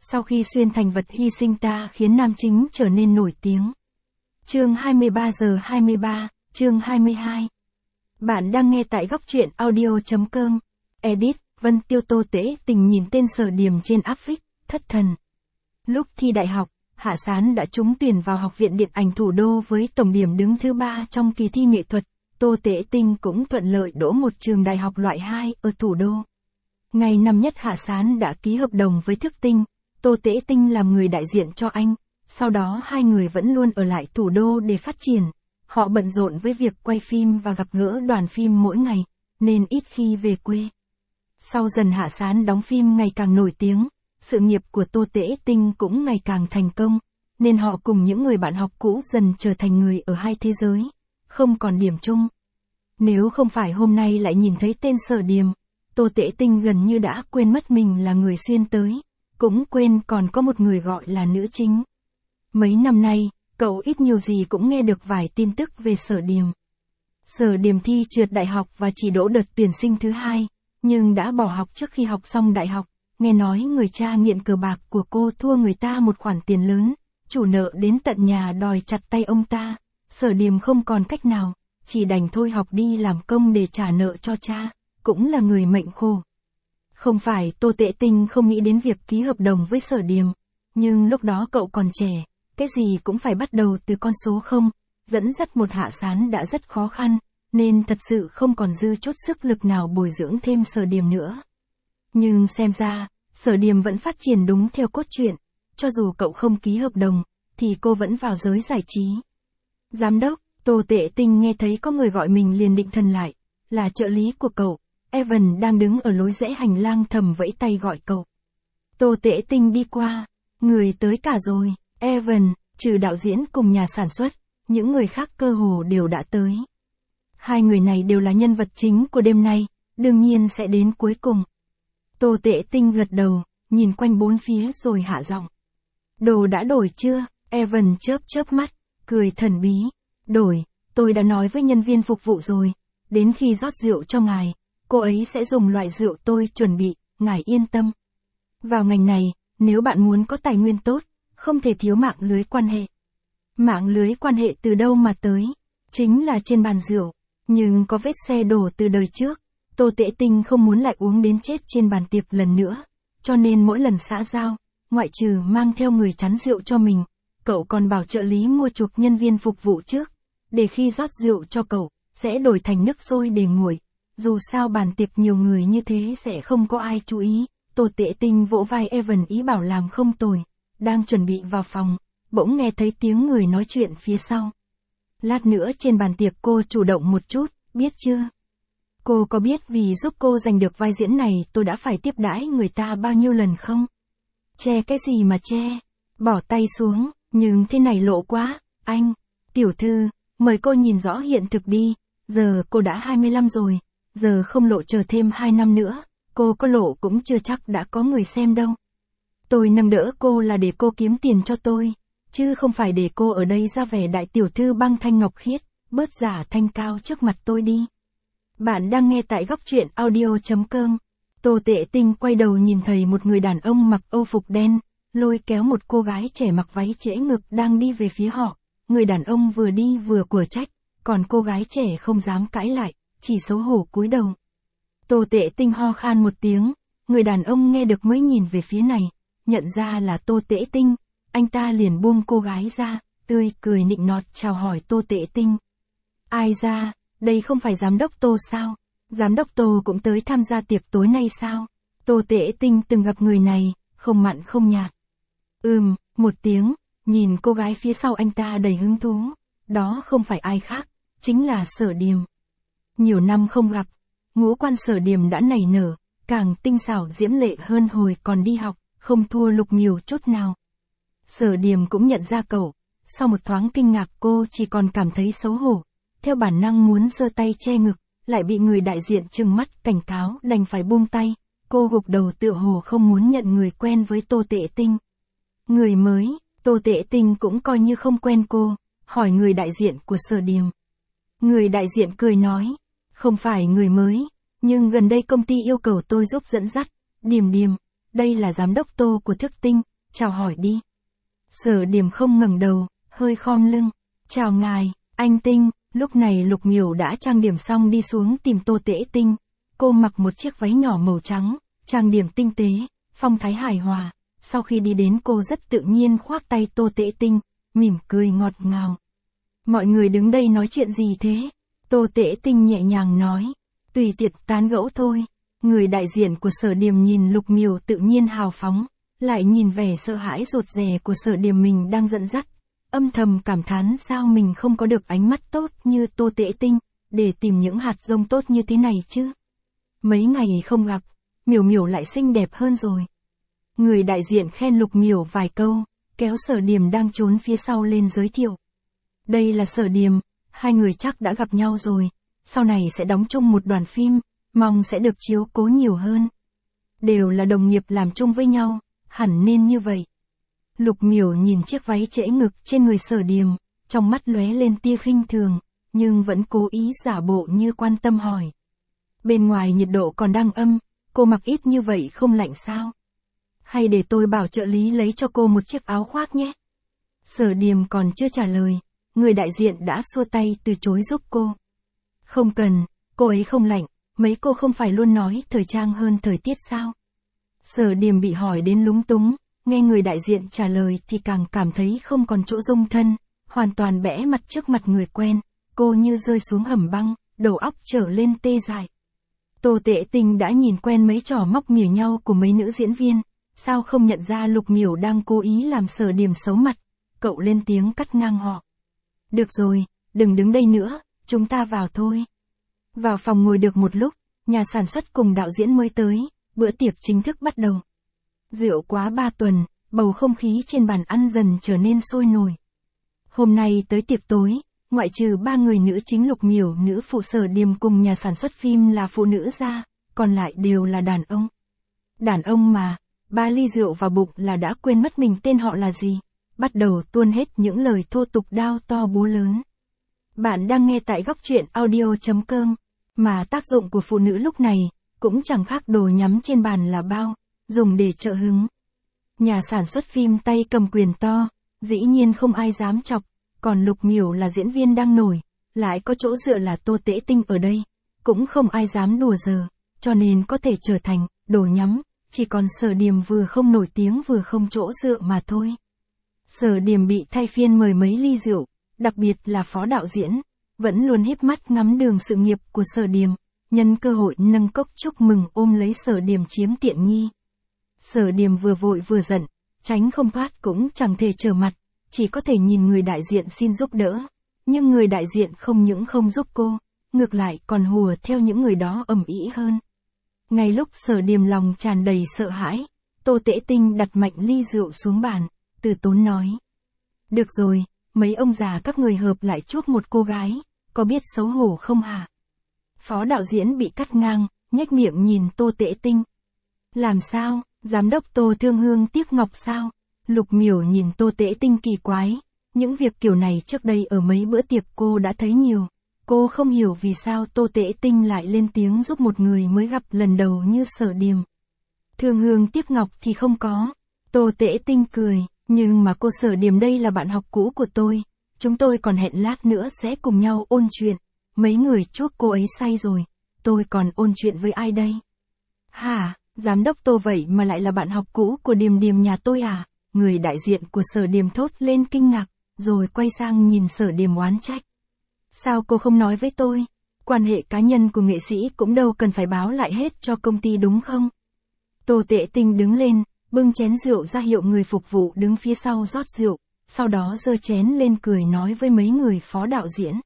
Sau khi xuyên thành vật hy sinh ta khiến nam chính trở nên nổi tiếng. Chương 23:23, chương 22. Bạn đang nghe tại góc truyện audio.com. Edit, Vân Tiêu. Tô Tễ Tình nhìn tên Sở Điềm trên áp phích, thất thần. Lúc thi đại học, Hạ Sán đã trúng tuyển vào Học viện Điện ảnh Thủ đô với tổng điểm đứng thứ 3 trong kỳ thi nghệ thuật. Tô Tễ Tình cũng thuận lợi đỗ một trường đại học loại 2 ở Thủ đô. Ngày năm nhất Hạ Sán đã ký hợp đồng với Thức Tinh, Tô Tễ Tình làm người đại diện cho anh. Sau đó hai người vẫn luôn ở lại Thủ đô để phát triển. Họ bận rộn với việc quay phim và gặp gỡ đoàn phim mỗi ngày, nên ít khi về quê. Sau dần Hạ Sán đóng phim ngày càng nổi tiếng, sự nghiệp của Tô Tễ Tình cũng ngày càng thành công, nên họ cùng những người bạn học cũ dần trở thành người ở hai thế giới, không còn điểm chung. Nếu không phải hôm nay lại nhìn thấy tên Sở Điềm, Tô Tễ Tình gần như đã quên mất mình là người xuyên tới, cũng quên còn có một người gọi là nữ chính. Mấy năm nay, cậu ít nhiều gì cũng nghe được vài tin tức về Sở Điềm. Sở Điềm thi trượt đại học và chỉ đỗ đợt tuyển sinh thứ 2, nhưng đã bỏ học trước khi học xong đại học. Nghe nói người cha nghiện cờ bạc của cô thua người ta một khoản tiền lớn, chủ nợ đến tận nhà đòi chặt tay ông ta. Sở Điềm không còn cách nào, chỉ đành thôi học đi làm công để trả nợ cho cha, cũng là người mệnh khổ. Không phải Tô Tễ Tình không nghĩ đến việc ký hợp đồng với Sở Điềm, nhưng lúc đó cậu còn trẻ, cái gì cũng phải bắt đầu từ con số 0, dẫn dắt một Hạ Sán đã rất khó khăn, nên thật sự không còn dư chút sức lực nào bồi dưỡng thêm Sở Điềm nữa. Nhưng xem ra, Sở Điềm vẫn phát triển đúng theo cốt truyện, cho dù cậu không ký hợp đồng, thì cô vẫn vào giới giải trí. Giám đốc, Tô Tễ Tình nghe thấy có người gọi mình liền định thần lại, là trợ lý của cậu, Evan đang đứng ở lối rẽ hành lang thầm vẫy tay gọi cậu. Tô Tễ Tình đi qua, người tới cả rồi. Evan, trừ đạo diễn cùng nhà sản xuất, những người khác cơ hồ đều đã tới. Hai người này đều là nhân vật chính của đêm nay, đương nhiên sẽ đến cuối cùng. Tô Tễ Tình gật đầu, nhìn quanh bốn phía rồi hạ giọng. Đồ đã đổi chưa? Evan chớp mắt, cười thần bí. Đổi, tôi đã nói với nhân viên phục vụ rồi, đến khi rót rượu cho ngài, cô ấy sẽ dùng loại rượu tôi chuẩn bị, ngài yên tâm. Vào ngành này, nếu bạn muốn có tài nguyên tốt, không thể thiếu mạng lưới quan hệ. Mạng lưới quan hệ từ đâu mà tới? Chính là trên bàn rượu, nhưng có vết xe đổ từ đời trước. Tô Tễ Tình không muốn lại uống đến chết trên bàn tiệc lần nữa, cho nên mỗi lần xã giao, ngoại trừ mang theo người chắn rượu cho mình, cậu còn bảo trợ lý mua chuộc nhân viên phục vụ trước, để khi rót rượu cho cậu, sẽ đổi thành nước sôi để nguội. Dù sao bàn tiệc nhiều người như thế sẽ không có ai chú ý. Tô Tễ Tình vỗ vai Evan ý bảo làm không tồi. Đang chuẩn bị vào phòng, bỗng nghe thấy tiếng người nói chuyện phía sau. Lát nữa trên bàn tiệc cô chủ động một chút, biết chưa? Cô có biết vì giúp cô giành được vai diễn này tôi đã phải tiếp đãi người ta bao nhiêu lần không? Che cái gì mà che? Bỏ tay xuống, nhưng thế này lộ quá. Anh, tiểu thư, mời cô nhìn rõ hiện thực đi. Giờ cô đã 25 rồi, giờ không lộ chờ thêm 2 năm nữa, cô có lộ cũng chưa chắc đã có người xem đâu. Tôi nâng đỡ cô là để cô kiếm tiền cho tôi, chứ không phải để cô ở đây ra vẻ đại tiểu thư băng thanh ngọc khiết, bớt giả thanh cao trước mặt tôi đi. Bạn đang nghe tại góc truyện audio.com. Tô Tễ Tình quay đầu nhìn thấy một người đàn ông mặc âu phục đen, lôi kéo một cô gái trẻ mặc váy trễ ngực đang đi về phía họ. Người đàn ông vừa đi vừa quở trách, còn cô gái trẻ không dám cãi lại, chỉ xấu hổ cúi đầu. Tô Tễ Tình ho khan một tiếng, người đàn ông nghe được mới nhìn về phía này. Nhận ra là Tô Tễ Tình, anh ta liền buông cô gái ra, tươi cười nịnh nọt chào hỏi Tô Tễ Tình. Ai ra, đây không phải giám đốc Tô sao? Giám đốc Tô cũng tới tham gia tiệc tối nay sao? Tô Tễ Tình từng gặp người này, không mặn không nhạt. Một tiếng, nhìn cô gái phía sau anh ta đầy hứng thú. Đó không phải ai khác, chính là Sở Điềm. Nhiều năm không gặp, ngũ quan Sở Điềm đã nảy nở, càng tinh xảo diễm lệ hơn hồi còn đi học. Không thua Lục Miều chút nào. Sở Điềm cũng nhận ra cậu, sau một thoáng kinh ngạc cô chỉ còn cảm thấy xấu hổ, theo bản năng muốn giơ tay che ngực, lại bị người đại diện trừng mắt cảnh cáo đành phải buông tay, cô gục đầu tựa hồ không muốn nhận người quen với Tô Tễ Tình. Người mới, Tô Tễ Tình cũng coi như không quen cô, hỏi người đại diện của Sở Điềm. Người đại diện cười nói, không phải người mới, nhưng gần đây công ty yêu cầu tôi giúp dẫn dắt, Điềm Điềm. Đây là giám đốc Tô của Thức Tinh, chào hỏi đi. Sở Điềm không ngẩng đầu, hơi khom lưng. Chào ngài, anh Tinh. Lúc này Lục Miểu đã trang điểm xong đi xuống tìm Tô Tễ Tinh. Cô mặc một chiếc váy nhỏ màu trắng, trang điểm tinh tế, phong thái hài hòa. Sau khi đi đến cô rất tự nhiên khoác tay Tô Tễ Tinh, mỉm cười ngọt ngào. Mọi người đứng đây nói chuyện gì thế? Tô Tễ Tinh nhẹ nhàng nói. Tùy tiện tán gẫu thôi. Người đại diện của Sở Điềm nhìn Lục Miểu tự nhiên hào phóng, lại nhìn vẻ sợ hãi rụt rè của Sở Điềm mình đang dẫn dắt. Âm thầm cảm thán sao mình không có được ánh mắt tốt như Tô Tễ Tinh, để tìm những hạt giống tốt như thế này chứ. Mấy ngày không gặp, Miểu Miểu lại xinh đẹp hơn rồi. Người đại diện khen Lục Miểu vài câu, kéo Sở Điềm đang trốn phía sau lên giới thiệu. Đây là Sở Điềm, hai người chắc đã gặp nhau rồi, sau này sẽ đóng chung một đoàn phim, mong sẽ được chiếu cố nhiều hơn. Đều là đồng nghiệp làm chung với nhau, hẳn nên như vậy. Lục Miểu nhìn chiếc váy trễ ngực trên người Sở Điềm, trong mắt lóe lên tia khinh thường, nhưng vẫn cố ý giả bộ như quan tâm hỏi. Bên ngoài nhiệt độ còn đang âm, cô mặc ít như vậy không lạnh sao? Hay để tôi bảo trợ lý lấy cho cô một chiếc áo khoác nhé? Sở Điềm còn chưa trả lời, người đại diện đã xua tay từ chối giúp cô. Không cần, cô ấy không lạnh, mấy cô không phải luôn nói thời trang hơn thời tiết sao? Sở Điềm bị hỏi đến lúng túng, nghe người đại diện trả lời thì càng cảm thấy không còn chỗ dung thân, hoàn toàn bẽ mặt trước mặt người quen, cô như rơi xuống hầm băng, đầu óc trở lên tê dại. Tô Tễ Tinh đã nhìn quen mấy trò móc mỉa nhau của mấy nữ diễn viên, sao không nhận ra Lục Miểu đang cố ý làm Sở Điềm xấu mặt, cậu lên tiếng cắt ngang họ. Được rồi, đừng đứng đây nữa, chúng ta vào thôi. Vào phòng ngồi được một lúc, nhà sản xuất cùng đạo diễn mới tới, bữa tiệc chính thức bắt đầu. Rượu quá 3 tuần, bầu không khí trên bàn ăn dần trở nên sôi nổi. Hôm nay tới tiệc tối, ngoại trừ 3 người nữ chính Lục Miểu, nữ phụ Sở Điềm cùng nhà sản xuất phim là phụ nữ ra, còn lại đều là đàn ông. Đàn ông mà, 3 ly rượu vào bụng là đã quên mất mình tên họ là gì, bắt đầu tuôn hết những lời thô tục đao to búa lớn. Bạn đang nghe tại góc truyện audio.com, mà tác dụng của phụ nữ lúc này, cũng chẳng khác đồ nhắm trên bàn là bao, dùng để trợ hứng. Nhà sản xuất phim tay cầm quyền to, dĩ nhiên không ai dám chọc, còn Lục Miểu là diễn viên đang nổi, lại có chỗ dựa là Tô Tễ Tinh ở đây, cũng không ai dám đùa giỡn, cho nên có thể trở thành đồ nhắm, chỉ còn Sở Điềm vừa không nổi tiếng vừa không chỗ dựa mà thôi. Sở Điềm bị thay phiên mời mấy ly rượu, đặc biệt là phó đạo diễn, vẫn luôn híp mắt ngắm đường sự nghiệp của Sở Điềm, nhân cơ hội nâng cốc chúc mừng ôm lấy Sở Điềm chiếm tiện nghi. Sở Điềm vừa vội vừa giận, tránh không thoát cũng chẳng thể trở mặt, chỉ có thể nhìn người đại diện xin giúp đỡ, nhưng người đại diện không những không giúp cô, ngược lại còn hùa theo những người đó ầm ĩ hơn. Ngay lúc Sở Điềm lòng tràn đầy sợ hãi, Tô Tễ Tinh đặt mạnh ly rượu xuống bàn, từ tốn nói. Được rồi, mấy ông già các người hợp lại chuốc một cô gái, có biết xấu hổ không hả? Phó đạo diễn bị cắt ngang, nhếch miệng nhìn Tô Tễ Tinh. Làm sao, giám đốc Tô Thương Hương tiếc ngọc sao? Lục Miểu nhìn Tô Tễ Tinh kỳ quái, những việc kiểu này trước đây ở mấy bữa tiệc cô đã thấy nhiều. Cô không hiểu vì sao Tô Tễ Tinh lại lên tiếng giúp một người mới gặp lần đầu như Sở Điềm. Thương Hương tiếc ngọc thì không có. Tô Tễ Tinh cười, nhưng mà cô Sở Điềm đây là bạn học cũ của tôi. Chúng tôi còn hẹn lát nữa sẽ cùng nhau ôn chuyện. Mấy người chuốc cô ấy say rồi, tôi còn ôn chuyện với ai đây? Hả, giám đốc Tô vậy mà lại là bạn học cũ của Điềm Điềm nhà tôi à? Người đại diện của Sở Điềm thốt lên kinh ngạc, rồi quay sang nhìn Sở Điềm oán trách. Sao cô không nói với tôi? Quan hệ cá nhân của nghệ sĩ cũng đâu cần phải báo lại hết cho công ty đúng không? Tô Tễ Tinh đứng lên, bưng chén rượu ra hiệu người phục vụ đứng phía sau rót rượu, sau đó giơ chén lên cười nói với mấy người phó đạo diễn.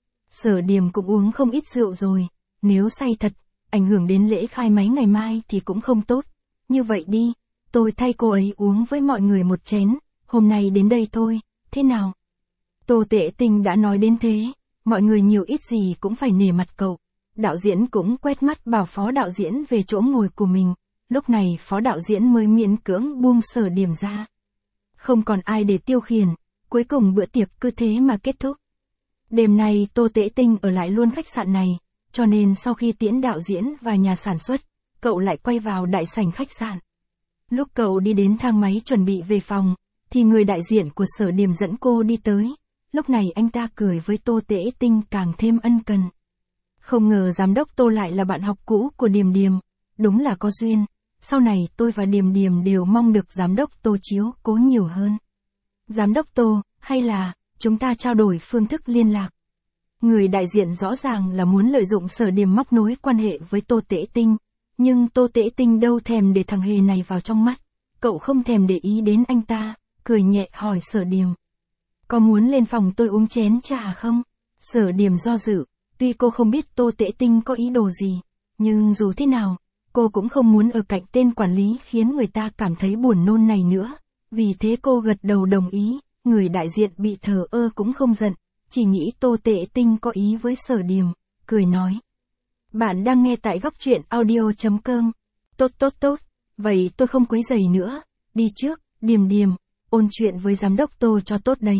Sở Điềm cũng uống không ít rượu rồi, nếu say thật, ảnh hưởng đến lễ khai máy ngày mai thì cũng không tốt. Như vậy đi, tôi thay cô ấy uống với mọi người một chén, hôm nay đến đây thôi, thế nào? Tô Tễ Tinh đã nói đến thế, mọi người nhiều ít gì cũng phải nể mặt cậu. Đạo diễn cũng quét mắt bảo phó đạo diễn về chỗ ngồi của mình, lúc này phó đạo diễn mới miễn cưỡng buông Sở Điềm ra. Không còn ai để tiêu khiển, cuối cùng bữa tiệc cứ thế mà kết thúc. Đêm nay Tô Tễ Tinh ở lại luôn khách sạn này, cho nên sau khi tiễn đạo diễn và nhà sản xuất, cậu lại quay vào đại sảnh khách sạn. Lúc cậu đi đến thang máy chuẩn bị về phòng, thì người đại diện của Sở Điềm dẫn cô đi tới. Lúc này anh ta cười với Tô Tễ Tinh càng thêm ân cần. Không ngờ giám đốc Tô lại là bạn học cũ của Điềm Điềm, đúng là có duyên. Sau này tôi và Điềm Điềm đều mong được giám đốc Tô chiếu cố nhiều hơn. Giám đốc Tô, hay là chúng ta trao đổi phương thức liên lạc? Người đại diện rõ ràng là muốn lợi dụng Sở Điềm móc nối quan hệ với Tô Tễ Tinh, nhưng Tô Tễ Tinh đâu thèm để thằng hề này vào trong mắt. Cậu không thèm để ý đến anh ta, cười nhẹ hỏi Sở Điềm. Có muốn lên phòng tôi uống chén trà không? Sở Điềm do dự, tuy cô không biết Tô Tễ Tinh có ý đồ gì, nhưng dù thế nào, cô cũng không muốn ở cạnh tên quản lý khiến người ta cảm thấy buồn nôn này nữa. Vì thế cô gật đầu đồng ý, người đại diện bị thờ ơ cũng không giận, chỉ nghĩ Tô Tễ Tinh có ý với Sở Điềm, cười nói. Bạn đang nghe tại góc truyện audio.com. Tốt, vậy tôi không quấy rầy nữa, đi trước, Điềm Điềm, ôn chuyện với giám đốc Tô cho tốt đấy.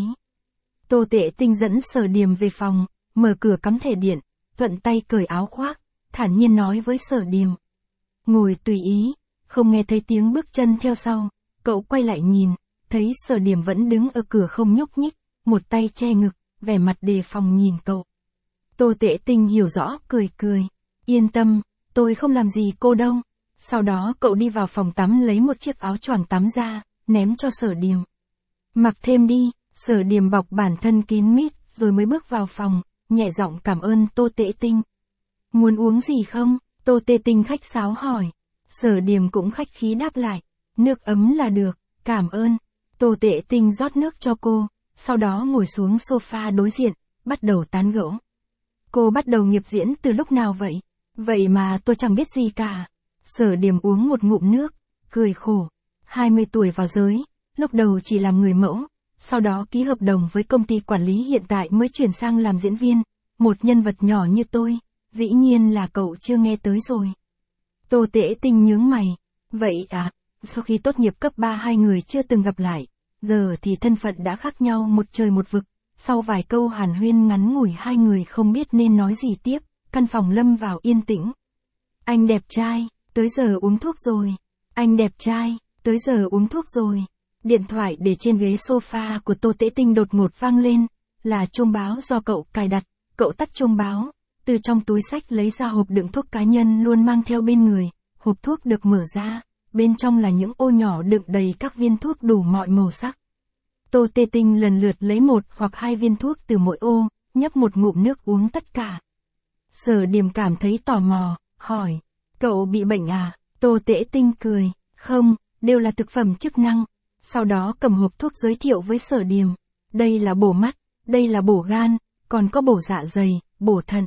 Tô Tễ Tinh dẫn Sở Điềm về phòng, mở cửa cắm thẻ điện, thuận tay cởi áo khoác, thản nhiên nói với Sở Điềm. Ngồi tùy ý, không nghe thấy tiếng bước chân theo sau, cậu quay lại nhìn, thấy Sở Điềm vẫn đứng ở cửa không nhúc nhích, một tay che ngực, vẻ mặt đề phòng nhìn cậu. Tô Tễ Tinh hiểu rõ, cười. Yên tâm, tôi không làm gì cô đâu. Sau đó cậu đi vào phòng tắm lấy một chiếc áo choàng tắm ra, ném cho Sở Điềm. Mặc thêm đi, Sở Điềm bọc bản thân kín mít, rồi mới bước vào phòng, nhẹ giọng cảm ơn Tô Tễ Tinh. Muốn uống gì không? Tô Tễ Tinh khách sáo hỏi. Sở Điềm cũng khách khí đáp lại. Nước ấm là được, cảm ơn. Tô Tễ Tinh rót nước cho cô, sau đó ngồi xuống sofa đối diện, bắt đầu tán gẫu. Cô bắt đầu nghiệp diễn từ lúc nào vậy? Vậy mà tôi chẳng biết gì cả. Sở Điềm uống một ngụm nước, cười khổ. 20 tuổi vào giới, lúc đầu chỉ làm người mẫu, sau đó ký hợp đồng với công ty quản lý hiện tại mới chuyển sang làm diễn viên. Một nhân vật nhỏ như tôi, dĩ nhiên là cậu chưa nghe tới rồi. Tô Tễ Tinh nhướng mày. Vậy à, sau khi tốt nghiệp cấp 3 hai người chưa từng gặp lại, giờ thì thân phận đã khác nhau một trời một vực. Sau vài câu hàn huyên ngắn ngủi hai người không biết nên nói gì tiếp, căn phòng lâm vào yên tĩnh. Anh đẹp trai, tới giờ uống thuốc rồi. Anh đẹp trai, tới giờ uống thuốc rồi. Điện thoại để trên ghế sofa của Tô Tễ Tinh đột ngột vang lên, là chuông báo do cậu cài đặt. Cậu tắt chuông báo, từ trong túi xách lấy ra hộp đựng thuốc cá nhân luôn mang theo bên người. Hộp thuốc được mở ra, bên trong là những ô nhỏ đựng đầy các viên thuốc đủ mọi màu sắc. Tô Tễ Tinh lần lượt lấy một hoặc hai viên thuốc từ mỗi ô, nhấp một ngụm nước uống tất cả. Sở Điềm cảm thấy tò mò, hỏi, cậu bị bệnh à? Tô Tễ Tinh cười, không, đều là thực phẩm chức năng. Sau đó cầm hộp thuốc giới thiệu với Sở Điềm, đây là bổ mắt, đây là bổ gan, còn có bổ dạ dày, bổ thận.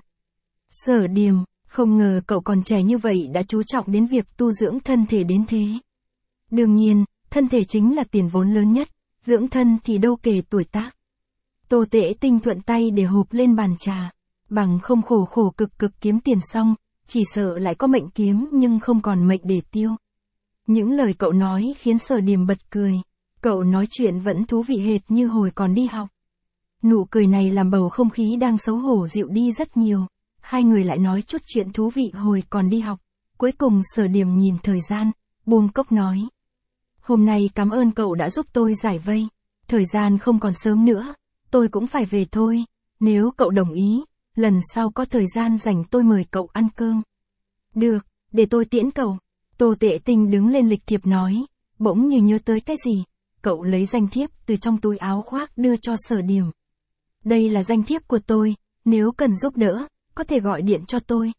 Sở Điềm, không ngờ cậu còn trẻ như vậy đã chú trọng đến việc tu dưỡng thân thể đến thế. Đương nhiên, thân thể chính là tiền vốn lớn nhất, dưỡng thân thì đâu kể tuổi tác. Tô Tễ Tinh thuận tay để hộp lên bàn trà, bằng không khổ cực kiếm tiền xong, chỉ sợ lại có mệnh kiếm nhưng không còn mệnh để tiêu. Những lời cậu nói khiến Sở Điềm bật cười, cậu nói chuyện vẫn thú vị hệt như hồi còn đi học. Nụ cười này làm bầu không khí đang xấu hổ dịu đi rất nhiều, hai người lại nói chút chuyện thú vị hồi còn đi học. Cuối cùng Sở Điềm nhìn thời gian, buông cốc nói. Hôm nay cảm ơn cậu đã giúp tôi giải vây, thời gian không còn sớm nữa, tôi cũng phải về thôi, nếu cậu đồng ý, lần sau có thời gian rảnh tôi mời cậu ăn cơm. Được, để tôi tiễn cậu. Tô Tễ Tinh đứng lên lịch thiệp nói, bỗng như nhớ tới cái gì, cậu lấy danh thiếp từ trong túi áo khoác đưa cho Sở Điềm. Đây là danh thiếp của tôi, nếu cần giúp đỡ, có thể gọi điện cho tôi.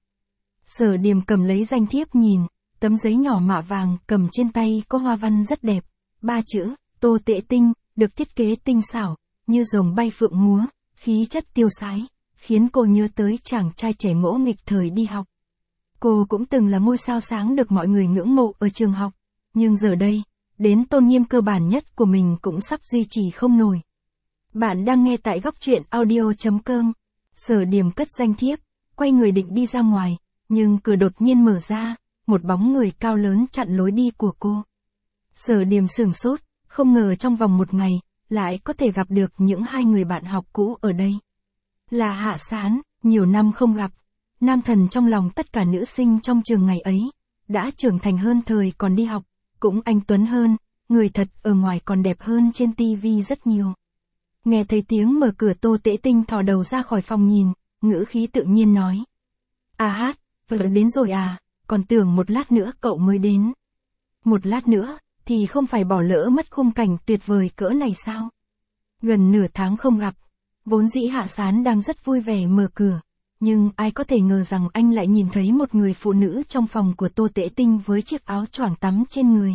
Sở Điềm cầm lấy danh thiếp nhìn, tấm giấy nhỏ mạ vàng cầm trên tay có hoa văn rất đẹp, 3 chữ, Tô Tễ Tinh, được thiết kế tinh xảo, như rồng bay phượng múa, khí chất tiêu sái, khiến cô nhớ tới chàng trai trẻ ngỗ nghịch thời đi học. Cô cũng từng là ngôi sao sáng được mọi người ngưỡng mộ ở trường học, nhưng giờ đây, đến tôn nghiêm cơ bản nhất của mình cũng sắp duy trì không nổi. Bạn đang nghe tại góc truyện audio.com. Sở Điềm cất danh thiếp, quay người định đi ra ngoài, nhưng cửa đột nhiên mở ra, một bóng người cao lớn chặn lối đi của cô. Sở Điềm sửng sốt, không ngờ trong vòng một ngày, lại có thể gặp được những hai người bạn học cũ ở đây. Là Hạ Sán, nhiều năm không gặp, nam thần trong lòng tất cả nữ sinh trong trường ngày ấy, đã trưởng thành hơn thời còn đi học, cũng anh tuấn hơn, người thật ở ngoài còn đẹp hơn trên tivi rất nhiều. Nghe thấy tiếng mở cửa Tô Tễ Tinh thò đầu ra khỏi phòng nhìn, ngữ khí tự nhiên nói. À hát, vợ đến rồi à, còn tưởng một lát nữa cậu mới đến. Một lát nữa, thì không phải bỏ lỡ mất khung cảnh tuyệt vời cỡ này sao? Gần nửa tháng không gặp, vốn dĩ Hạ Sán đang rất vui vẻ mở cửa, nhưng ai có thể ngờ rằng anh lại nhìn thấy một người phụ nữ trong phòng của Tô Tễ Tinh với chiếc áo choàng tắm trên người.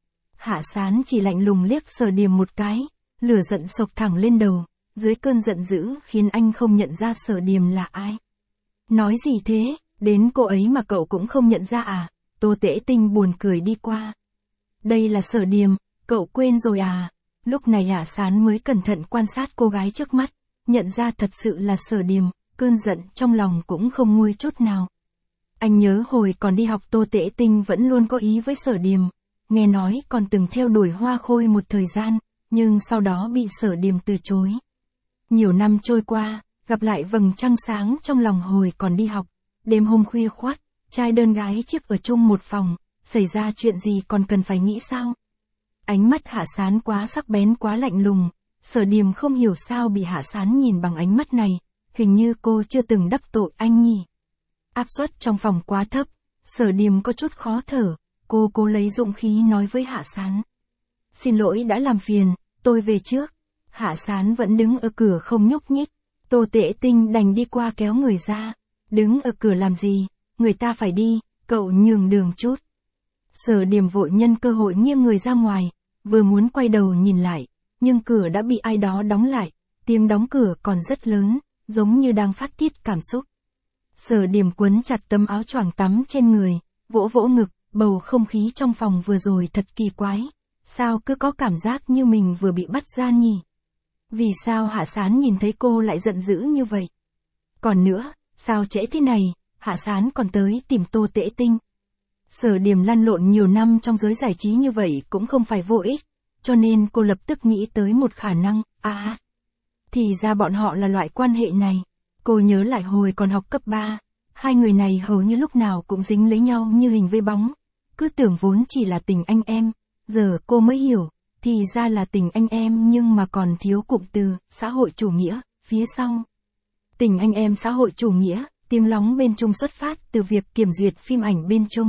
Hạ Sán chỉ lạnh lùng liếc Sở Điềm một cái, lửa giận sộc thẳng lên đầu, dưới cơn giận dữ khiến anh không nhận ra Sở Điềm là ai. Nói gì thế, đến cô ấy mà cậu cũng không nhận ra à? Tô Tễ Tinh buồn cười đi qua. Đây là Sở Điềm, cậu quên rồi à? Lúc này Hạ Sán mới cẩn thận quan sát cô gái trước mắt, nhận ra thật sự là Sở Điềm, cơn giận trong lòng cũng không nguôi chút nào. Anh nhớ hồi còn đi học Tô Tễ Tinh vẫn luôn có ý với Sở Điềm, nghe nói còn từng theo đuổi Hoa Khôi một thời gian, nhưng sau đó bị Sở Điềm từ chối. Nhiều năm trôi qua, gặp lại vầng trăng sáng trong lòng hồi còn đi học, đêm hôm khuya khoắt, trai đơn gái chiếc ở chung một phòng, xảy ra chuyện gì còn cần phải nghĩ sao? Ánh mắt Hạ Sán quá sắc bén quá lạnh lùng, Sở Điềm không hiểu sao bị Hạ Sán nhìn bằng ánh mắt này, hình như cô chưa từng đắc tội anh nhỉ. Áp suất trong phòng quá thấp, Sở Điềm có chút khó thở, cô cố lấy dũng khí nói với Hạ Sán. Xin lỗi đã làm phiền, tôi về trước. Hạ Sán vẫn đứng ở cửa không nhúc nhích, Tô Tễ Tinh đành đi qua kéo người ra. Đứng ở cửa làm gì, người ta phải đi, cậu nhường đường chút. Sở Điềm vội nhân cơ hội nghiêng người ra ngoài, vừa muốn quay đầu nhìn lại, nhưng cửa đã bị ai đó đóng lại, tiếng đóng cửa còn rất lớn, giống như đang phát tiết cảm xúc. Sở Điềm quấn chặt tấm áo choàng tắm trên người, vỗ vỗ ngực, bầu không khí trong phòng vừa rồi thật kỳ quái. Sao cứ có cảm giác như mình vừa bị bắt gian nhỉ? Vì sao Hạ Sán nhìn thấy cô lại giận dữ như vậy? Còn nữa, sao trễ thế này, Hạ Sán còn tới tìm Tô Tễ Tinh. Sở Điềm lăn lộn nhiều năm trong giới giải trí như vậy cũng không phải vô ích, cho nên cô lập tức nghĩ tới một khả năng, thì ra bọn họ là loại quan hệ này. Cô nhớ lại hồi còn học cấp 3, hai người này hầu như lúc nào cũng dính lấy nhau như hình với bóng, cứ tưởng vốn chỉ là tình anh em, giờ cô mới hiểu, thì ra là tình anh em nhưng mà còn thiếu cụm từ, xã hội chủ nghĩa, phía sau. Tình anh em xã hội chủ nghĩa, tiếng lóng bên Trung xuất phát từ việc kiểm duyệt phim ảnh bên Trung.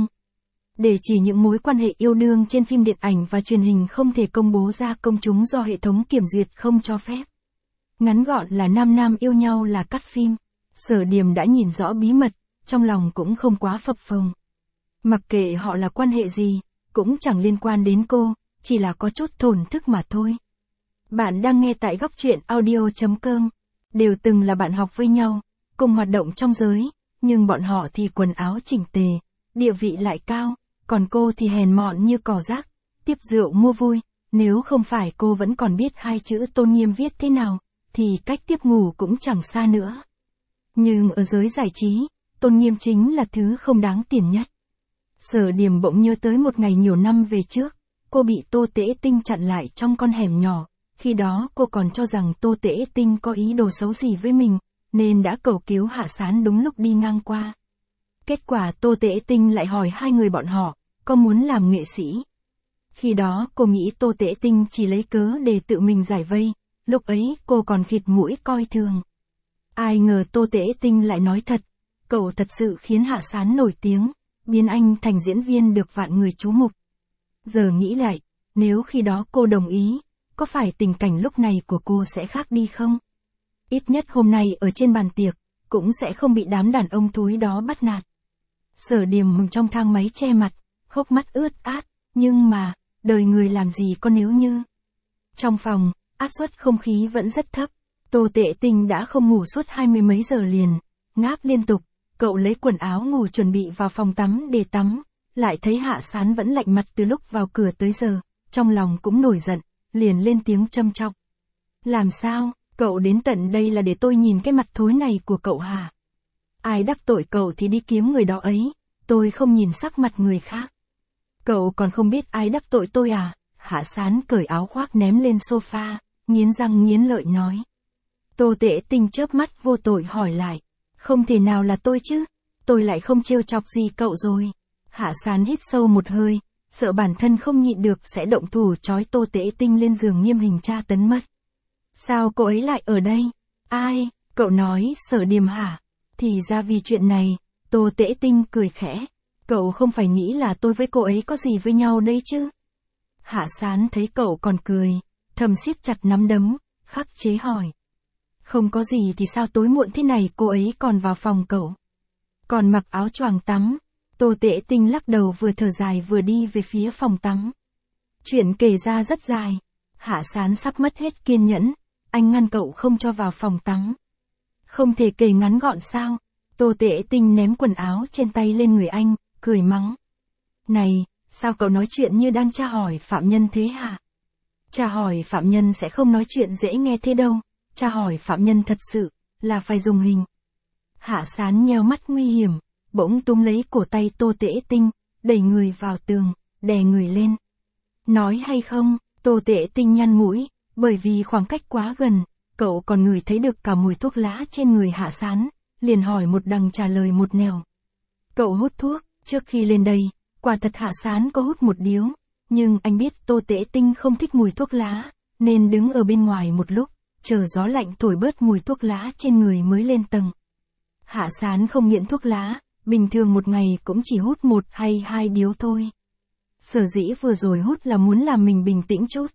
Để chỉ những mối quan hệ yêu đương trên phim điện ảnh và truyền hình không thể công bố ra công chúng do hệ thống kiểm duyệt không cho phép. Ngắn gọn là nam nam yêu nhau là cắt phim. Sở Điềm đã nhìn rõ bí mật, trong lòng cũng không quá phập phồng. Mặc kệ họ là quan hệ gì, cũng chẳng liên quan đến cô, chỉ là có chút thổn thức mà thôi. Bạn đang nghe tại góc truyện audio.com. Đều từng là bạn học với nhau, cùng hoạt động trong giới, nhưng bọn họ thì quần áo chỉnh tề, địa vị lại cao, còn cô thì hèn mọn như cỏ rác, tiếp rượu mua vui. Nếu không phải cô vẫn còn biết hai chữ tôn nghiêm viết thế nào, thì cách tiếp ngủ cũng chẳng xa nữa. Nhưng ở giới giải trí, tôn nghiêm chính là thứ không đáng tiền nhất. Sở Điềm bỗng nhớ tới một ngày nhiều năm về trước, cô bị Tô Tễ Tinh chặn lại trong con hẻm nhỏ, khi đó cô còn cho rằng Tô Tễ Tinh có ý đồ xấu gì với mình, nên đã cầu cứu Hạ Sán đúng lúc đi ngang qua. Kết quả Tô Tễ Tinh lại hỏi hai người bọn họ, có muốn làm nghệ sĩ. Khi đó cô nghĩ Tô Tễ Tinh chỉ lấy cớ để tự mình giải vây, lúc ấy cô còn khịt mũi coi thường. Ai ngờ Tô Tễ Tinh lại nói thật, cậu thật sự khiến Hạ Sán nổi tiếng, biến anh thành diễn viên được vạn người chú mục. Giờ nghĩ lại, nếu khi đó cô đồng ý, có phải tình cảnh lúc này của cô sẽ khác đi không? Ít nhất hôm nay ở trên bàn tiệc, cũng sẽ không bị đám đàn ông thúi đó bắt nạt. Sở Điềm mừng trong thang máy che mặt, hốc mắt ướt át, nhưng mà, đời người làm gì có nếu như. Trong phòng, áp suất không khí vẫn rất thấp, Tô Tễ Tinh đã không ngủ suốt 20 mấy giờ liền, ngáp liên tục, cậu lấy quần áo ngủ chuẩn bị vào phòng tắm để tắm, lại thấy Hạ Sán vẫn lạnh mặt từ lúc vào cửa tới giờ, trong lòng cũng nổi giận, liền lên tiếng châm chọc. Làm sao, cậu đến tận đây là để tôi nhìn cái mặt thối này của cậu hả? Ai đắc tội cậu thì đi kiếm người đó ấy, tôi không nhìn sắc mặt người khác. Cậu còn không biết ai đắc tội tôi à? Hạ Sán cởi áo khoác ném lên sofa, nghiến răng nghiến lợi nói. Tô Tễ Tinh chớp mắt vô tội hỏi lại. Không thể nào là tôi chứ, tôi lại không trêu chọc gì cậu rồi. Hạ Sán hít sâu một hơi, sợ bản thân không nhịn được sẽ động thủ trói Tô Tễ Tinh lên giường nghiêm hình tra tấn mất. Sao cô ấy lại ở đây? Ai? Cậu nói Sở Điềm hả? Thì ra vì chuyện này, Tô Tễ Tinh cười khẽ. Cậu không phải nghĩ là tôi với cô ấy có gì với nhau đấy chứ? Hạ Sán thấy cậu còn cười, thầm siết chặt nắm đấm, khắc chế hỏi. Không có gì thì sao tối muộn thế này cô ấy còn vào phòng cậu? Còn mặc áo choàng tắm. Tô Tễ Tinh lắc đầu vừa thở dài vừa đi về phía phòng tắm. Chuyện kể ra rất dài. Hạ Sán sắp mất hết kiên nhẫn. Anh ngăn cậu không cho vào phòng tắm. Không thể kể ngắn gọn sao? Tô Tễ Tinh ném quần áo trên tay lên người anh, cười mắng. Này, sao cậu nói chuyện như đang tra hỏi phạm nhân thế hả? Tra hỏi phạm nhân sẽ không nói chuyện dễ nghe thế đâu. Tra hỏi phạm nhân thật sự là phải dùng hình. Hạ Sán nheo mắt nguy hiểm, bỗng túm lấy cổ tay Tô Tễ Tinh, đẩy người vào tường, đè người lên. Nói hay không? Tô Tễ Tinh nhăn mũi, bởi vì khoảng cách quá gần, cậu còn ngửi thấy được cả mùi thuốc lá trên người Hạ Sán, liền hỏi một đằng trả lời một nẻo. Cậu hút thuốc, trước khi lên đây, quả thật Hạ Sán có hút một điếu, nhưng anh biết Tô Tễ Tinh không thích mùi thuốc lá, nên đứng ở bên ngoài một lúc, chờ gió lạnh thổi bớt mùi thuốc lá trên người mới lên tầng. Hạ Sán không nghiện thuốc lá, bình thường một ngày cũng chỉ hút 1 hay 2 điếu thôi. Sở dĩ vừa rồi hút là muốn làm mình bình tĩnh chút.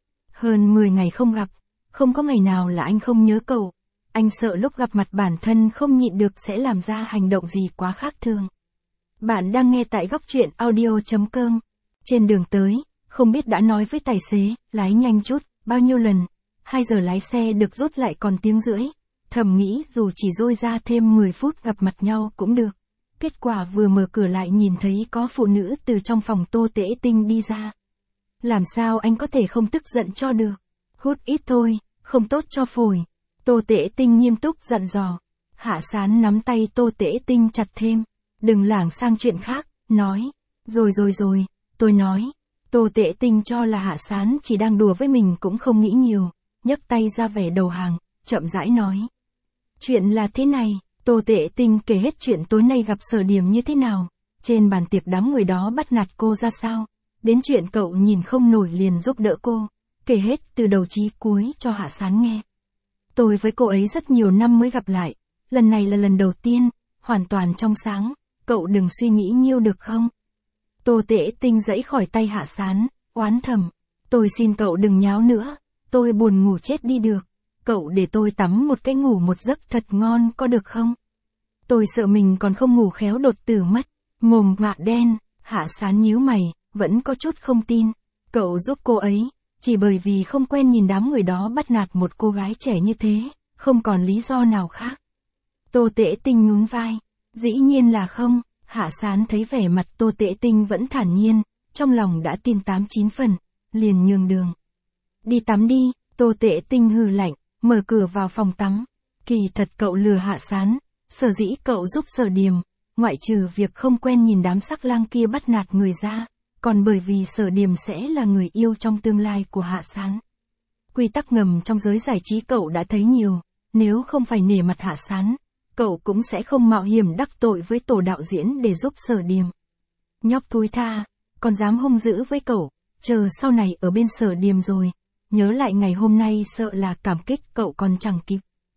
Hơn 10 ngày không gặp, không có ngày nào là anh không nhớ cậu. Anh sợ lúc gặp mặt bản thân không nhịn được sẽ làm ra hành động gì quá khác thường. Bạn đang nghe tại góc truyện audio.com. Trên đường tới, không biết đã nói với tài xế, lái nhanh chút, bao nhiêu lần. 2 giờ lái xe được rút lại còn tiếng rưỡi. Thầm nghĩ dù chỉ dôi ra thêm 10 phút gặp mặt nhau cũng được. Kết quả vừa mở cửa lại nhìn thấy có phụ nữ từ trong phòng Tô Tễ Tinh đi ra. Làm sao anh có thể không tức giận cho được? Hút ít thôi, không tốt cho phổi. Tô Tễ Tinh nghiêm túc dặn dò. Hạ Sán nắm tay Tô Tễ Tinh chặt thêm. Đừng lảng sang chuyện khác, nói. Rồi, tôi nói. Tô Tễ Tinh cho là Hạ Sán chỉ đang đùa với mình cũng không nghĩ nhiều. Nhấc tay ra vẻ đầu hàng, chậm rãi nói. Chuyện là thế này, Tô Tễ Tinh kể hết chuyện tối nay gặp Sở Điềm như thế nào. Trên bàn tiệc đám người đó bắt nạt cô ra sao. Đến chuyện cậu nhìn không nổi liền giúp đỡ cô. Kể hết từ đầu chí cuối cho Hạ Sán nghe. Tôi với cô ấy rất nhiều năm mới gặp lại. Lần này là lần đầu tiên, hoàn toàn trong sáng. Cậu đừng suy nghĩ nhiều được không? Tô Tễ Tinh giãy khỏi tay Hạ Sán, oán thầm. Tôi xin cậu đừng nháo nữa. Tôi buồn ngủ chết đi được. Cậu để tôi tắm một cái ngủ một giấc thật ngon có được không? Tôi sợ mình còn không ngủ khéo đột tử mất. Mồm ngạ đen, Hạ Sán nhíu mày, vẫn có chút không tin. Cậu giúp cô ấy, chỉ bởi vì không quen nhìn đám người đó bắt nạt một cô gái trẻ như thế, không còn lý do nào khác. Tô Tễ Tinh nhún vai. Dĩ nhiên là không. Hạ Sán thấy vẻ mặt Tô Tễ Tinh vẫn thản nhiên, trong lòng đã tin 8-9 phần, liền nhường đường. Đi tắm đi. Tô Tễ Tinh hừ lạnh, mở cửa vào phòng tắm. Kỳ thật cậu lừa Hạ Sán, sở dĩ cậu giúp Sở Điềm, ngoại trừ việc không quen nhìn đám sắc lang kia bắt nạt người ra, còn bởi vì Sở Điềm sẽ là người yêu trong tương lai của Hạ Sán. Quy tắc ngầm trong giới giải trí cậu đã thấy nhiều, nếu không phải nể mặt Hạ Sán, cậu cũng sẽ không mạo hiểm đắc tội với tổ đạo diễn để giúp Sở Điềm. Nhóc thúi tha, còn dám hung dữ với cậu, chờ sau này ở bên Sở Điềm rồi. Nhớ lại ngày hôm nay sợ là cảm kích cậu còn chẳng kịp.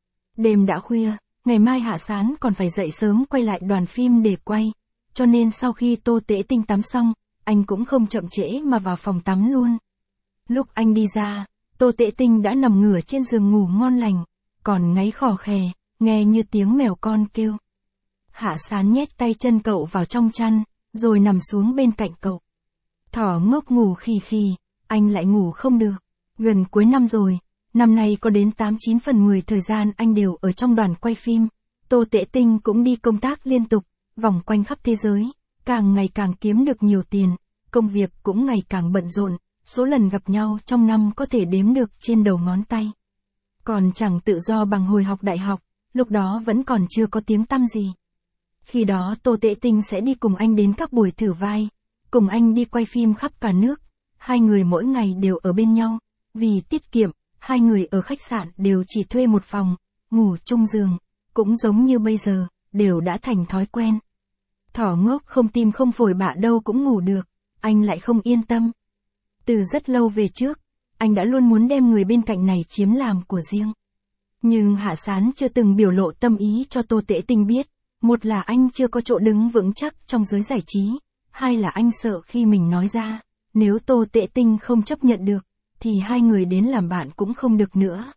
Đêm đã khuya, ngày mai Hạ Sán còn phải dậy sớm quay lại đoàn phim để quay. Cho nên sau khi Tô Tễ Tinh tắm xong, anh cũng không chậm trễ mà vào phòng tắm luôn. Lúc anh đi ra, Tô Tễ Tinh đã nằm ngửa trên giường ngủ ngon lành, còn ngáy khò khè, nghe như tiếng mèo con kêu. Hạ Sán nhét tay chân cậu vào trong chăn, rồi nằm xuống bên cạnh cậu. Thỏ ngốc ngủ khì khì, anh lại ngủ không được. Gần cuối năm rồi, năm nay có đến 8-9 phần 10 thời gian anh đều ở trong đoàn quay phim. Tô Tễ Tinh cũng đi công tác liên tục, vòng quanh khắp thế giới, càng ngày càng kiếm được nhiều tiền, công việc cũng ngày càng bận rộn, số lần gặp nhau trong năm có thể đếm được trên đầu ngón tay. Còn chẳng tự do bằng hồi học đại học, lúc đó vẫn còn chưa có tiếng tăm gì. Khi đó Tô Tễ Tinh sẽ đi cùng anh đến các buổi thử vai, cùng anh đi quay phim khắp cả nước, 2 người mỗi ngày đều ở bên nhau. Vì tiết kiệm, 2 người ở khách sạn đều chỉ thuê một phòng, ngủ chung giường, cũng giống như bây giờ, đều đã thành thói quen. Thỏ ngốc không tim không phổi bạ đâu cũng ngủ được, anh lại không yên tâm. Từ rất lâu về trước, anh đã luôn muốn đem người bên cạnh này chiếm làm của riêng. Nhưng Hạ Sán chưa từng biểu lộ tâm ý cho Tô Tễ Tinh biết, một là anh chưa có chỗ đứng vững chắc trong giới giải trí, hai là anh sợ khi mình nói ra, nếu Tô Tễ Tinh không chấp nhận được, thì hai người đến làm bạn cũng không được nữa.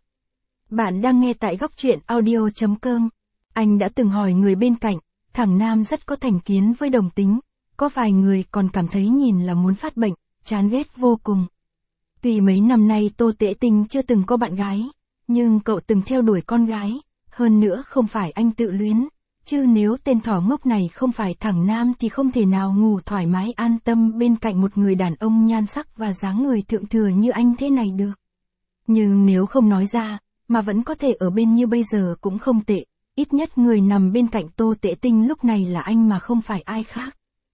Bạn đang nghe tại góc truyện audio.com. Anh đã từng hỏi người bên cạnh, thằng Nam rất có thành kiến với đồng tính, có vài người còn cảm thấy nhìn là muốn phát bệnh, chán ghét vô cùng. Tuy mấy năm nay Tô Tễ Tinh chưa từng có bạn gái, nhưng cậu từng theo đuổi con gái, hơn nữa không phải anh tự luyến, chứ nếu tên thỏ ngốc này không phải thằng Nam thì không thể nào ngủ thoải mái an tâm bên cạnh một người đàn ông nhan sắc và dáng người thượng thừa như anh thế này được. Nhưng nếu không nói ra, mà vẫn có thể ở bên như bây giờ cũng không tệ, ít nhất người nằm bên cạnh Tô Tễ Tinh lúc này là anh mà không phải ai khác.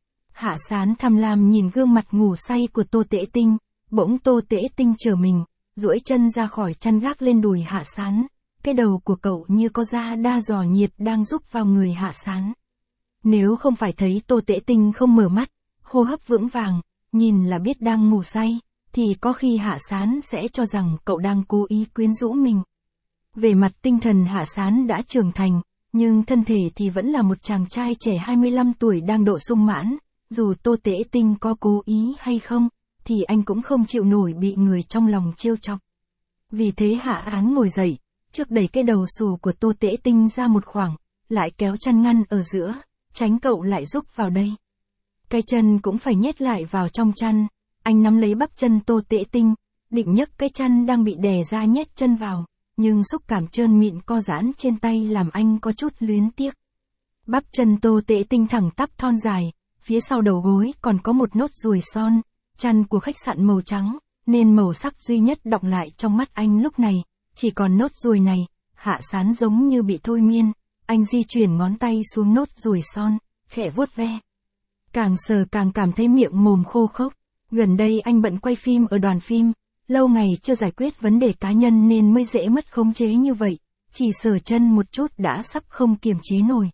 Hạ Sán tham lam nhìn gương mặt ngủ say của Tô Tễ Tinh, bỗng Tô Tễ Tinh trở mình, duỗi chân ra khỏi chăn gác lên đùi Hạ Sán, cái đầu của cậu như có da đa giò nhiệt đang rúc vào người Hạ Sán. Nếu không phải thấy Tô Tễ Tinh không mở mắt, hô hấp vững vàng, nhìn là biết đang ngủ say, thì có khi Hạ Sán sẽ cho rằng cậu đang cố ý quyến rũ mình. Về mặt tinh thần Hạ Sán đã trưởng thành, nhưng thân thể thì vẫn là một chàng trai trẻ 25 tuổi đang độ sung mãn, dù Tô Tễ Tinh có cố ý hay không, thì anh cũng không chịu nổi bị người trong lòng trêu chọc. Vì thế Hạ Án ngồi dậy, trước đẩy cái đầu xù của Tô Tễ Tinh ra một khoảng, lại kéo chăn ngăn ở giữa, tránh cậu lại rúc vào đây. Cái chân cũng phải nhét lại vào trong chăn, anh nắm lấy bắp chân Tô Tễ Tinh, định nhấc cái chăn đang bị đè ra nhét chân vào, nhưng xúc cảm trơn mịn co giãn trên tay làm anh có chút luyến tiếc. Bắp chân Tô Tễ Tinh thẳng tắp thon dài, phía sau đầu gối còn có một nốt ruồi son, chăn của khách sạn màu trắng, nên màu sắc duy nhất đọng lại trong mắt anh lúc này, chỉ còn nốt ruồi này. Hạ Sán giống như bị thôi miên, anh di chuyển ngón tay xuống nốt ruồi son, khẽ vuốt ve. Càng sờ càng cảm thấy miệng mồm khô khốc, gần đây anh bận quay phim ở đoàn phim, lâu ngày chưa giải quyết vấn đề cá nhân nên mới dễ mất khống chế như vậy, chỉ sờ chân một chút đã sắp không kiềm chế nổi.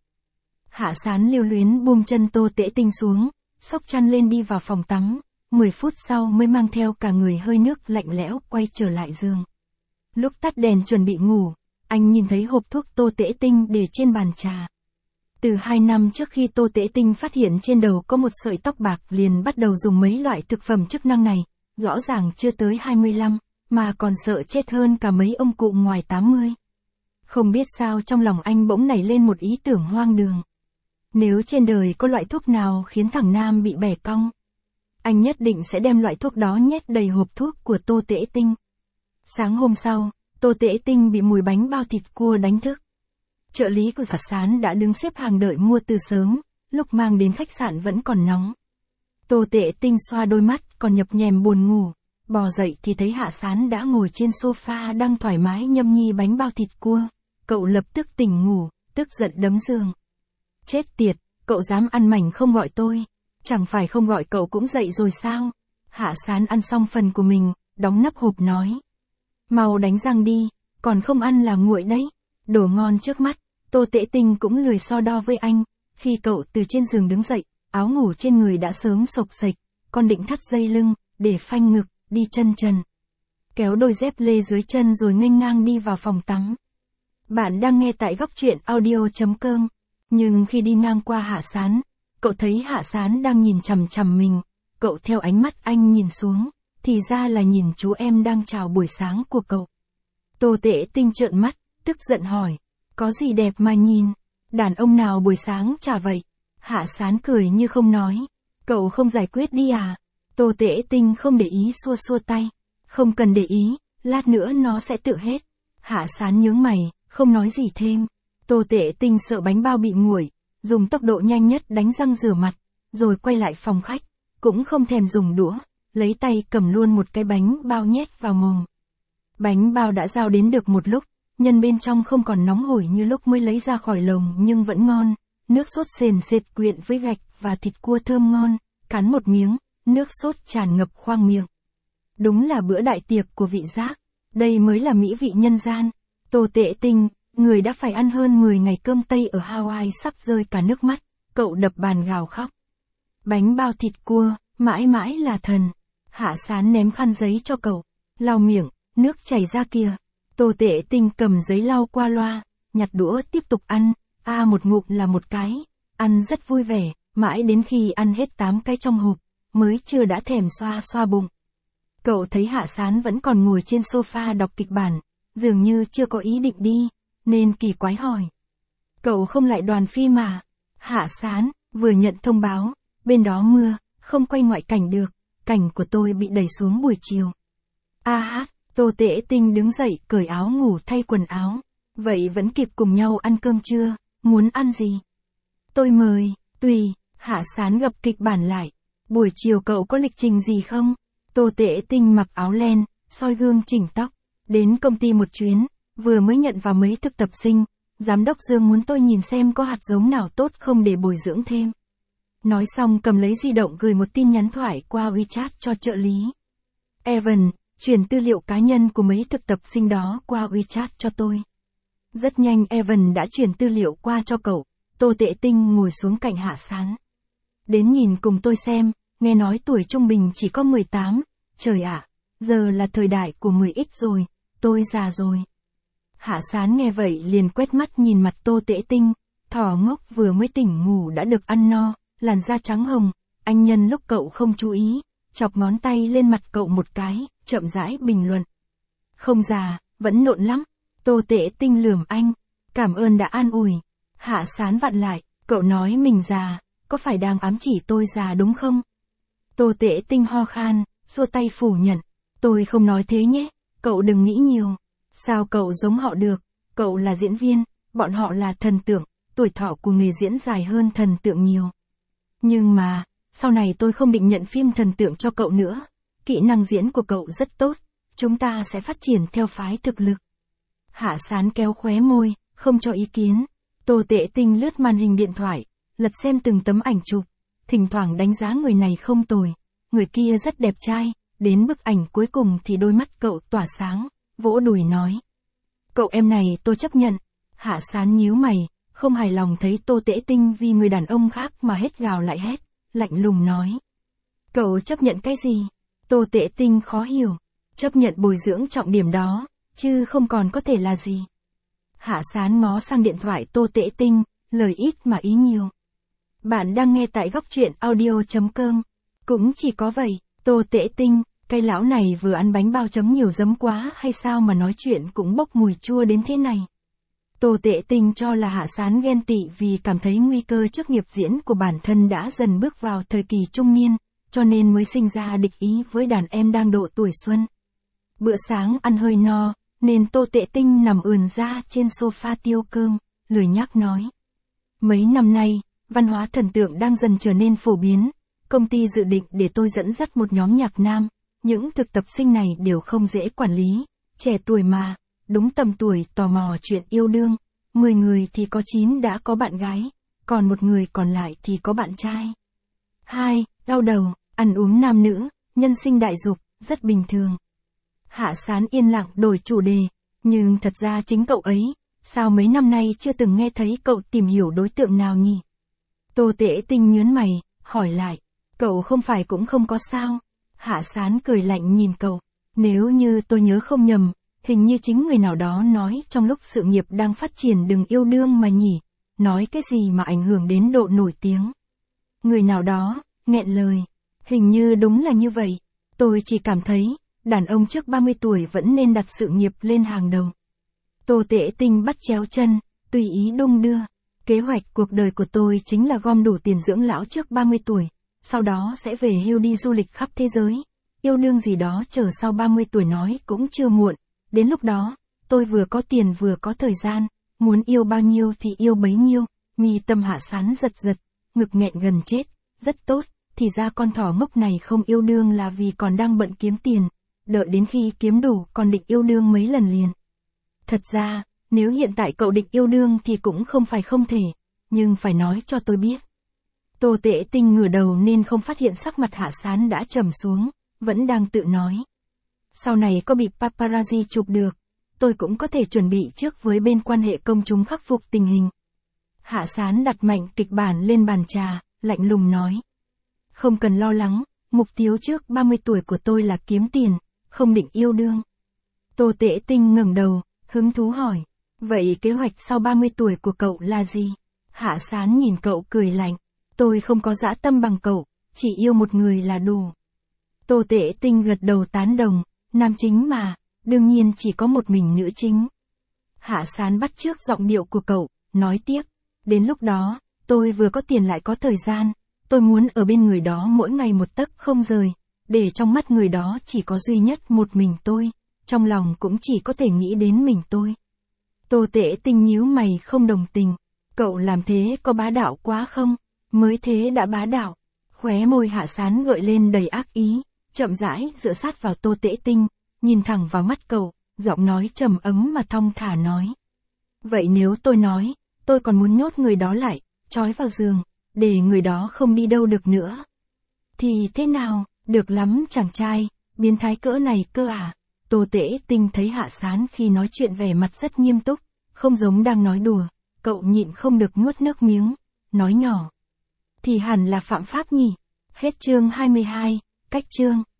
Hạ Sán lưu luyến buông chân Tô Tễ Tinh xuống, xốc chăn lên đi vào phòng tắm, 10 phút sau mới mang theo cả người hơi nước lạnh lẽo quay trở lại giường. Lúc tắt đèn chuẩn bị ngủ, anh nhìn thấy hộp thuốc Tô Tễ Tinh để trên bàn trà. Từ 2 năm trước khi Tô Tễ Tinh phát hiện trên đầu có một sợi tóc bạc liền bắt đầu dùng mấy loại thực phẩm chức năng này, rõ ràng chưa tới 25, mà còn sợ chết hơn cả mấy ông cụ ngoài 80. Không biết sao trong lòng anh bỗng nảy lên một ý tưởng hoang đường. Nếu trên đời có loại thuốc nào khiến thằng Nam bị bẻ cong, anh nhất định sẽ đem loại thuốc đó nhét đầy hộp thuốc của Tô Tễ Tinh. Sáng hôm sau, Tô Tễ Tinh bị mùi bánh bao thịt cua đánh thức. Trợ lý của Hạ Sán đã đứng xếp hàng đợi mua từ sớm, lúc mang đến khách sạn vẫn còn nóng. Tô Tễ Tinh xoa đôi mắt còn nhập nhèm buồn ngủ, bò dậy thì thấy Hạ Sán đã ngồi trên sofa đang thoải mái nhâm nhi bánh bao thịt cua. Cậu lập tức tỉnh ngủ, tức giận đấm giường. Chết tiệt, cậu dám ăn mảnh không gọi tôi, chẳng phải không gọi cậu cũng dậy rồi sao? Hạ Sán ăn xong phần của mình, đóng nắp hộp nói. Mau đánh răng đi, còn không ăn là nguội đấy. Đồ ngon trước mắt, Tô Tễ Tinh cũng lười so đo với anh. Khi cậu từ trên giường đứng dậy, áo ngủ trên người đã sớm xộc xệch, còn định thắt dây lưng, để phanh ngực, đi chân trần. Kéo đôi dép lê dưới chân rồi nghênh ngang đi vào phòng tắm. Bạn đang nghe tại góc truyện audio.com. Nhưng khi đi ngang qua Hạ Sán, cậu thấy Hạ Sán đang nhìn chằm chằm mình. Cậu theo ánh mắt anh nhìn xuống, thì ra là nhìn chú em đang chào buổi sáng của cậu. Tô Tễ Tinh trợn mắt, tức giận hỏi, có gì đẹp mà nhìn, đàn ông nào buổi sáng chả vậy? Hạ Sán cười như không nói, cậu không giải quyết đi à? Tô Tễ Tinh không để ý xua xua tay, không cần để ý, lát nữa nó sẽ tự hết. Hạ Sán nhướng mày, không nói gì thêm. Tô Tễ Tinh sợ bánh bao bị nguội, dùng tốc độ nhanh nhất đánh răng rửa mặt, rồi quay lại phòng khách, cũng không thèm dùng đũa, lấy tay cầm luôn một cái bánh bao nhét vào mồm. Bánh bao đã rao đến được một lúc, nhân bên trong không còn nóng hổi như lúc mới lấy ra khỏi lồng nhưng vẫn ngon, nước sốt sền sệt quyện với gạch và thịt cua thơm ngon, cắn một miếng, nước sốt tràn ngập khoang miệng. Đúng là bữa đại tiệc của vị giác, đây mới là mỹ vị nhân gian. Tô Tễ Tinh, người đã phải ăn hơn 10 ngày cơm Tây ở Hawaii sắp rơi cả nước mắt, cậu đập bàn gào khóc. Bánh bao thịt cua, mãi mãi là thần. Hạ Sán ném khăn giấy cho cậu, lau miệng, nước chảy ra kìa. Tô Tệ Tinh cầm giấy lau qua loa, nhặt đũa tiếp tục ăn, một ngụm là một cái, ăn rất vui vẻ, mãi đến khi ăn hết 8 cái trong hộp, mới chưa đã thèm xoa xoa bụng. Cậu thấy Hạ Sán vẫn còn ngồi trên sofa đọc kịch bản, dường như chưa có ý định đi, nên kỳ quái hỏi. Cậu không lại đoàn phim mà? Hạ Sán, vừa nhận thông báo, bên đó mưa, không quay ngoại cảnh được, cảnh của tôi bị đẩy xuống buổi chiều. Tô Tệ Tinh đứng dậy cởi áo ngủ thay quần áo. Vậy vẫn kịp cùng nhau ăn cơm chưa, muốn ăn gì? Tôi mời, tùy. Hạ Sán gập kịch bản lại. Buổi chiều cậu có lịch trình gì không? Tô Tệ Tinh mặc áo len, soi gương chỉnh tóc. Đến công ty một chuyến, vừa mới nhận vào mấy thực tập sinh. Giám đốc Dương muốn tôi nhìn xem có hạt giống nào tốt không để bồi dưỡng thêm. Nói xong cầm lấy di động gửi một tin nhắn thoại qua WeChat cho trợ lý. Evan, chuyển tư liệu cá nhân của mấy thực tập sinh đó qua WeChat cho tôi. Rất nhanh Evan đã chuyển tư liệu qua cho cậu. Tô Tệ Tinh ngồi xuống cạnh Hạ Sán. Đến nhìn cùng tôi xem, nghe nói tuổi trung bình chỉ có 18. Trời ạ, giờ là thời đại của 10X rồi, tôi già rồi. Hạ Sán nghe vậy liền quét mắt nhìn mặt Tô Tệ Tinh. Thỏ ngốc vừa mới tỉnh ngủ đã được ăn no, làn da trắng hồng. Anh nhân lúc cậu không chú ý, chọc ngón tay lên mặt cậu một cái, chậm rãi bình luận. Không già, vẫn nộn lắm. Tô Tệ Tinh lườm anh. Cảm ơn đã an ủi. Hạ Sán vặn lại, cậu nói mình già, có phải đang ám chỉ tôi già đúng không? Tô Tệ Tinh ho khan, xua tay phủ nhận. Tôi không nói thế nhé, cậu đừng nghĩ nhiều. Sao cậu giống họ được, cậu là diễn viên, bọn họ là thần tượng, tuổi thọ của nghề diễn dài hơn thần tượng nhiều. Nhưng mà, sau này tôi không định nhận phim thần tượng cho cậu nữa. Kỹ năng diễn của cậu rất tốt, chúng ta sẽ phát triển theo phái thực lực. Hạ Sán kéo khóe môi, không cho ý kiến. Tô Tệ Tinh lướt màn hình điện thoại, lật xem từng tấm ảnh chụp, thỉnh thoảng đánh giá người này không tồi, người kia rất đẹp trai, đến bức ảnh cuối cùng thì đôi mắt cậu tỏa sáng, vỗ đùi nói. Cậu em này tôi chấp nhận. Hạ Sán nhíu mày, không hài lòng thấy Tô Tệ Tinh vì người đàn ông khác mà hết gào lại hét, lạnh lùng nói. Cậu chấp nhận cái gì? Tô Tệ Tinh khó hiểu. Chấp nhận bồi dưỡng trọng điểm đó, chứ không còn có thể là gì. Hạ Sán ngó sang điện thoại Tô Tệ Tinh, lời ít mà ý nhiều. Bạn đang nghe tại góc truyện audio.com. Cũng chỉ có vậy, Tô Tệ Tinh, cái lão này vừa ăn bánh bao chấm nhiều giấm quá hay sao mà nói chuyện cũng bốc mùi chua đến thế này. Tô Tệ Tinh cho là Hạ Sán ghen tị vì cảm thấy nguy cơ trước nghiệp diễn của bản thân đã dần bước vào thời kỳ trung niên, cho nên mới sinh ra địch ý với đàn em đang độ tuổi xuân. Bữa sáng ăn hơi no, nên Tô Tệ Tinh nằm ườn ra trên sofa tiêu cơm, lười nhác nói. Mấy năm nay, văn hóa thần tượng đang dần trở nên phổ biến, công ty dự định để tôi dẫn dắt một nhóm nhạc nam, những thực tập sinh này đều không dễ quản lý, trẻ tuổi mà, đúng tầm tuổi tò mò chuyện yêu đương, 10 người thì có 9 đã có bạn gái, còn một người còn lại thì có bạn trai. 2. Đau đầu, ăn uống nam nữ, nhân sinh đại dục, rất bình thường. Hạ Sán yên lặng đổi chủ đề, nhưng thật ra chính cậu ấy, sao mấy năm nay chưa từng nghe thấy cậu tìm hiểu đối tượng nào nhỉ? Tô Tệ Tinh nhớn mày, hỏi lại, cậu không phải cũng không có sao? Hạ Sán cười lạnh nhìn cậu, nếu như tôi nhớ không nhầm, hình như chính người nào đó nói trong lúc sự nghiệp đang phát triển đừng yêu đương mà nhỉ, nói cái gì mà ảnh hưởng đến độ nổi tiếng. Người nào đó, nghẹn lời, hình như đúng là như vậy, tôi chỉ cảm thấy, đàn ông trước 30 tuổi vẫn nên đặt sự nghiệp lên hàng đầu. Tô Tệ Tinh bắt chéo chân, tùy ý đung đưa. Kế hoạch cuộc đời của tôi chính là gom đủ tiền dưỡng lão trước 30 tuổi, sau đó sẽ về hưu đi du lịch khắp thế giới. Yêu đương gì đó chờ sau 30 tuổi nói cũng chưa muộn. Đến lúc đó, tôi vừa có tiền vừa có thời gian, muốn yêu bao nhiêu thì yêu bấy nhiêu. Mi tâm Hạ Sán giật giật, ngực nghẹn gần chết, rất tốt, thì ra con thỏ ngốc này không yêu đương là vì còn đang bận kiếm tiền. Đợi đến khi kiếm đủ còn định yêu đương mấy lần liền. Thật ra, nếu hiện tại cậu định yêu đương thì cũng không phải không thể, nhưng phải nói cho tôi biết. Tô Tệ Tinh ngửa đầu nên không phát hiện sắc mặt Hạ Sán đã trầm xuống, vẫn đang tự nói. Sau này có bị paparazzi chụp được, tôi cũng có thể chuẩn bị trước với bên quan hệ công chúng khắc phục tình hình. Hạ Sán đặt mạnh kịch bản lên bàn trà, lạnh lùng nói. Không cần lo lắng, Mục tiêu trước 30 tuổi của tôi là kiếm tiền, không định yêu đương. Tô Tễ Tinh ngẩng đầu, hứng thú hỏi. Vậy kế hoạch sau 30 tuổi của cậu là gì? Hạ Sán nhìn cậu cười lạnh. Tôi không có dã tâm bằng cậu, chỉ yêu một người là đủ. Tô Tễ Tinh gật đầu tán đồng, nam chính mà, đương nhiên chỉ có một mình nữ chính. Hạ Sán bắt chước giọng điệu của cậu, nói tiếp. Đến lúc đó, tôi vừa có tiền lại có thời gian, tôi muốn ở bên người đó mỗi ngày một tấc không rời, để trong mắt người đó chỉ có duy nhất một mình tôi, trong lòng cũng chỉ có thể nghĩ đến mình tôi. Tô Tễ Tinh nhíu mày không đồng tình. Cậu làm thế có bá đạo quá không? Mới thế đã bá đạo. Khóe môi Hạ Sán gợi lên đầy ác ý, chậm rãi dựa sát vào Tô Tễ Tinh, nhìn thẳng vào mắt cậu, giọng nói trầm ấm mà thong thả nói. Vậy nếu tôi nói, tôi còn muốn nhốt người đó lại, trói vào giường, để người đó không đi đâu được nữa. Thì thế nào, được lắm chàng trai, biến thái cỡ này cơ à? Tô Tễ Tinh thấy Hạ Sán khi nói chuyện vẻ mặt rất nghiêm túc, không giống đang nói đùa, cậu nhịn không được nuốt nước miếng, nói nhỏ. Thì hẳn là phạm pháp nhỉ? Hết chương 22, cách chương.